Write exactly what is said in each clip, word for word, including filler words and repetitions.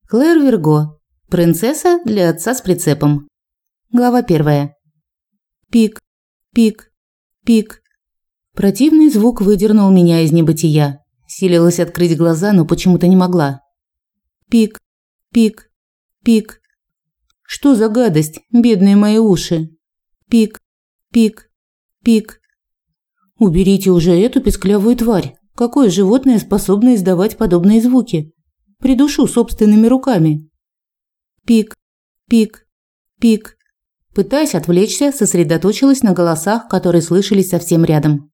Клэр Верго. Принцесса для отца с прицепом. Глава первая. Пик, пик, пик. Противный звук выдернул меня из небытия. Силилась открыть глаза, но почему-то не могла. Пик, пик, пик. Что за гадость, бедные мои уши? Пик, пик, пик. Уберите уже эту песклявую тварь. Какое животное способно издавать подобные звуки? Придушу собственными руками. Пик, пик, пик. Пытаясь отвлечься, сосредоточилась на голосах, которые слышались совсем рядом.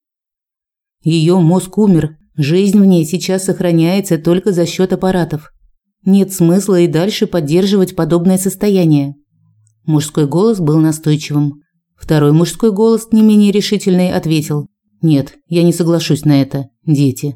Ее мозг умер. Жизнь в ней сейчас сохраняется только за счет аппаратов. Нет смысла и дальше поддерживать подобное состояние. Мужской голос был настойчивым. Второй мужской голос, не менее решительный, ответил: «Нет, я не соглашусь на это, дети».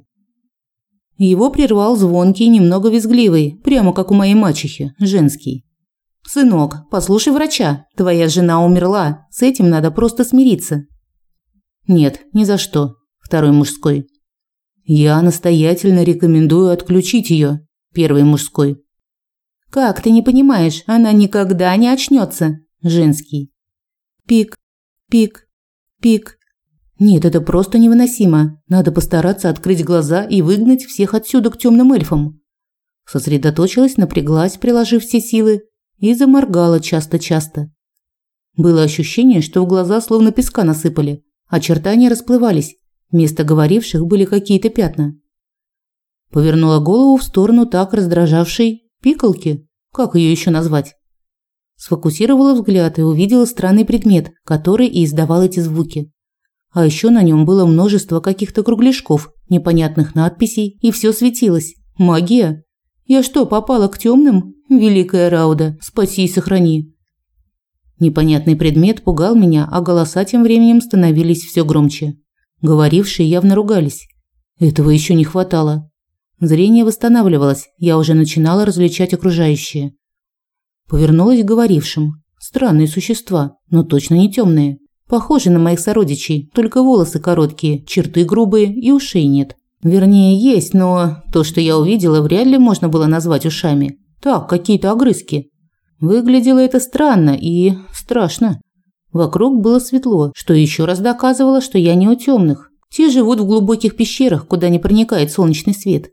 Его прервал звонкий, немного визгливый, прямо как у моей мачехи, женский. «Сынок, послушай врача. Твоя жена умерла. С этим надо просто смириться». «Нет, ни за что». Второй мужской. «Я настоятельно рекомендую отключить ее». Первый мужской. «Как ты не понимаешь, она никогда не очнется». Женский. Пик, пик, пик. Нет, это просто невыносимо. Надо постараться открыть глаза и выгнать всех отсюда к темным эльфам. Сосредоточилась, напряглась, приложив все силы, и заморгала часто-часто. Было ощущение, что в глаза словно песка насыпали, очертания расплывались, вместо говоривших были какие-то пятна. Повернула голову в сторону так раздражавшей пикалки, как ее еще назвать. Сфокусировала взгляд и увидела странный предмет, который и издавал эти звуки. А еще на нем было множество каких-то кругляшков, непонятных надписей, и все светилось. Магия? Я что, попала к темным? Великая Рауда, спаси и сохрани. Непонятный предмет пугал меня, а голоса тем временем становились все громче. Говорившие явно ругались. Этого еще не хватало. Зрение восстанавливалось, я уже начинала различать окружающее. Повернулась к говорившим. Странные существа, но точно не темные. Похожи на моих сородичей, только волосы короткие, черты грубые и ушей нет. Вернее, есть, но то, что я увидела, вряд ли можно было назвать ушами. Так, какие-то огрызки. Выглядело это странно и страшно. Вокруг было светло, что еще раз доказывало, что я не у темных. Те живут в глубоких пещерах, куда не проникает солнечный свет.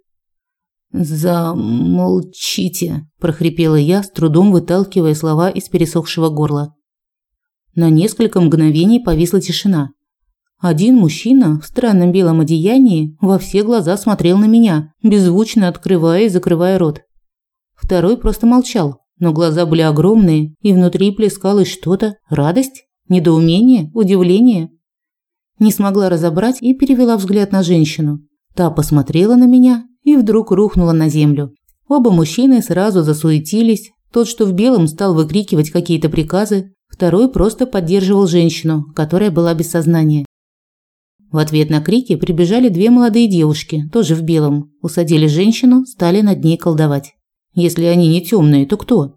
«Замолчите», – прохрипела я, с трудом выталкивая слова из пересохшего горла. На несколько мгновений повисла тишина. Один мужчина в странном белом одеянии во все глаза смотрел на меня, беззвучно открывая и закрывая рот. Второй просто молчал, но глаза были огромные, и внутри плескалось что-то: радость, недоумение, удивление. Не смогла разобрать и перевела взгляд на женщину. Та посмотрела на меня и вдруг рухнула на землю. Оба мужчины сразу засуетились. Тот, что в белом, стал выкрикивать какие-то приказы, второй просто поддерживал женщину, которая была без сознания. В ответ на крики прибежали две молодые девушки, тоже в белом, усадили женщину, стали над ней колдовать. Если они не темные, то кто?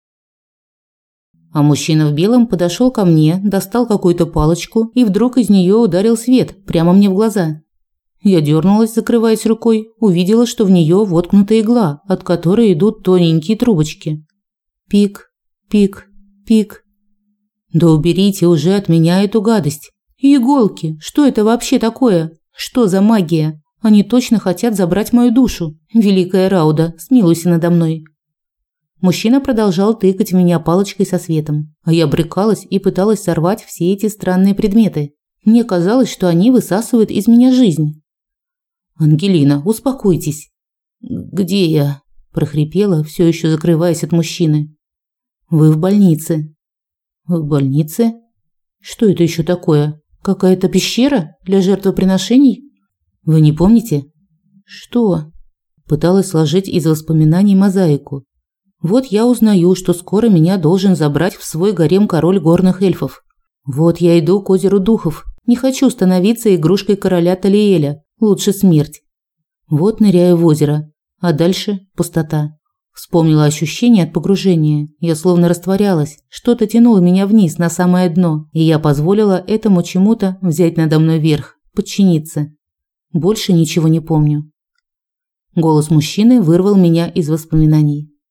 А мужчина в белом подошел ко мне, достал какую-то палочку и вдруг из нее ударил свет прямо мне в глаза. Я дернулась, закрываясь рукой, увидела, что в нее воткнута игла, от которой идут тоненькие трубочки. Пик, пик, пик. Да уберите уже от меня эту гадость. И иголки, что это вообще такое? Что за магия? Они точно хотят забрать мою душу. Великая Рауда, смилуйся надо мной. Мужчина продолжал тыкать в меня палочкой со светом, а я брыкалась и пыталась сорвать все эти странные предметы. Мне казалось, что они высасывают из меня жизнь. «Ангелина, успокойтесь». «Где я?» – прохрипела, все еще закрываясь от мужчины. «Вы в больнице». «В больнице? Что это еще такое? Какая-то пещера для жертвоприношений? Вы не помните?» «Что?» Пыталась сложить из воспоминаний мозаику. Вот я узнаю, что скоро меня должен забрать в свой гарем король горных эльфов. Вот я иду к озеру духов. Не хочу становиться игрушкой короля Талиэля. Лучше смерть. Вот ныряю в озеро. А дальше пустота. Вспомнила ощущение от погружения. Я словно растворялась. Что-то тянуло меня вниз, на самое дно. И я позволила этому чему-то взять надо мной верх. Подчиниться. Больше ничего не помню. Голос мужчины вырвал меня из воспоминаний.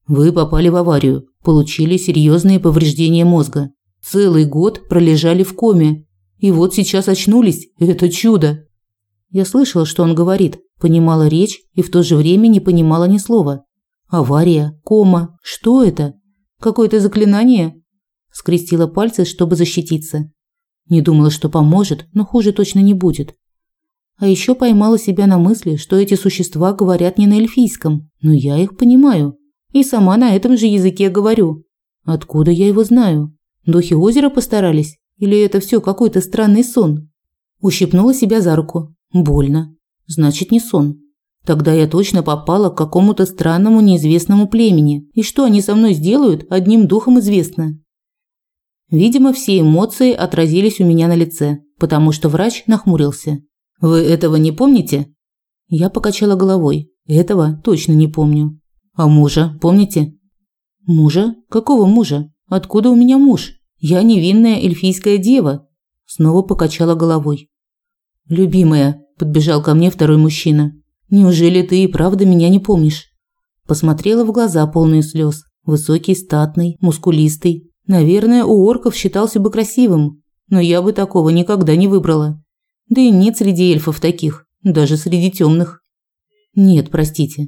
Вы попали в аварию, получили серьезные повреждения мозга. Целый год пролежали в коме. И вот сейчас очнулись. Это чудо. Я слышала, что он говорит, понимала речь и в то же время не понимала ни слова. Авария, кома. Что это? Какое-то заклинание? Скрестила пальцы, чтобы защититься. Не думала, что поможет, но хуже точно не будет. А еще поймала себя на мысли, что эти существа говорят не на эльфийском, но я их понимаю. И сама на этом же языке говорю. Откуда я его знаю? Духи озера постарались? Или это все какой-то странный сон? Ущипнула себя за руку. Больно. Значит, не сон. Тогда я точно попала к какому-то странному неизвестному племени. И что они со мной сделают, одним духом известно. Видимо, все эмоции отразились у меня на лице, потому что врач нахмурился. Вы этого не помните? Я покачала головой. Этого точно не помню. А мужа, помните? Мужа? Какого мужа? Откуда у меня муж? Я невинная эльфийская дева. Снова покачала головой. Любимая, подбежал ко мне второй мужчина. Неужели ты и правда меня не помнишь? Посмотрела в глаза, полные слез. Высокий, статный, мускулистый. Наверное, у орков считался бы красивым, но я бы такого никогда не выбрала. Да и нет среди эльфов таких, даже среди темных. Нет, простите.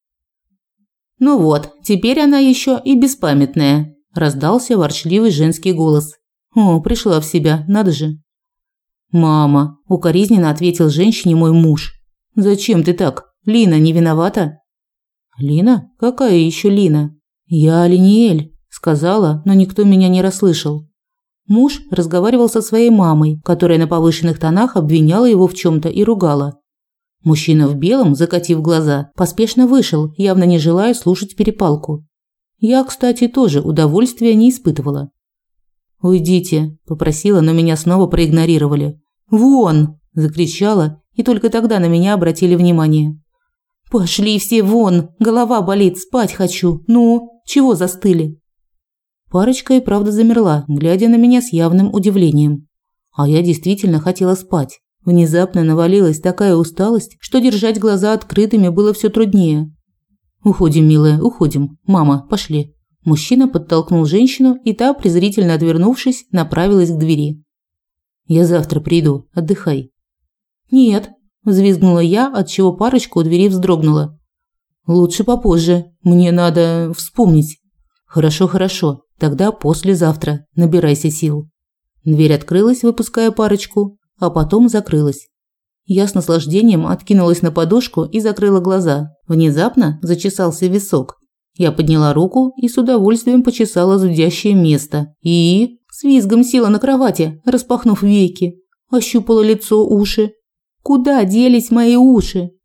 Ну вот, теперь она еще и беспамятная, раздался ворчливый женский голос. О, пришла в себя, надо же. Мама, укоризненно ответил женщине мой муж. Зачем ты так? Лина не виновата? Лина? Какая еще Лина? Я Линиэль, сказала, но никто меня не расслышал. Муж разговаривал со своей мамой, которая на повышенных тонах обвиняла его в чем-то и ругала. Мужчина в белом, закатив глаза, поспешно вышел, явно не желая слушать перепалку. Я, кстати, тоже удовольствия не испытывала. «Уйдите», – попросила, но меня снова проигнорировали. «Вон!» – закричала, и только тогда на меня обратили внимание. «Пошли все вон! Голова болит, спать хочу! Ну, чего застыли?» Парочка и правда замерла, глядя на меня с явным удивлением. А я действительно хотела спать. Внезапно навалилась такая усталость, что держать глаза открытыми было все труднее. «Уходим, милая, уходим. Мама, пошли». Мужчина подтолкнул женщину, и та, презрительно отвернувшись, направилась к двери. «Я завтра приду, отдыхай». «Нет», – взвизгнула я, отчего парочка у двери вздрогнула. «Лучше попозже. Мне надо вспомнить». «Хорошо, хорошо. Тогда послезавтра. Набирайся сил». Дверь открылась, выпуская парочку, а потом закрылась. Я с наслаждением откинулась на подушку и закрыла глаза. Внезапно зачесался висок. Я подняла руку и с удовольствием почесала зудящее место. И с визгом села на кровати, распахнув веки. Ощупала лицо, уши. Куда делись мои уши?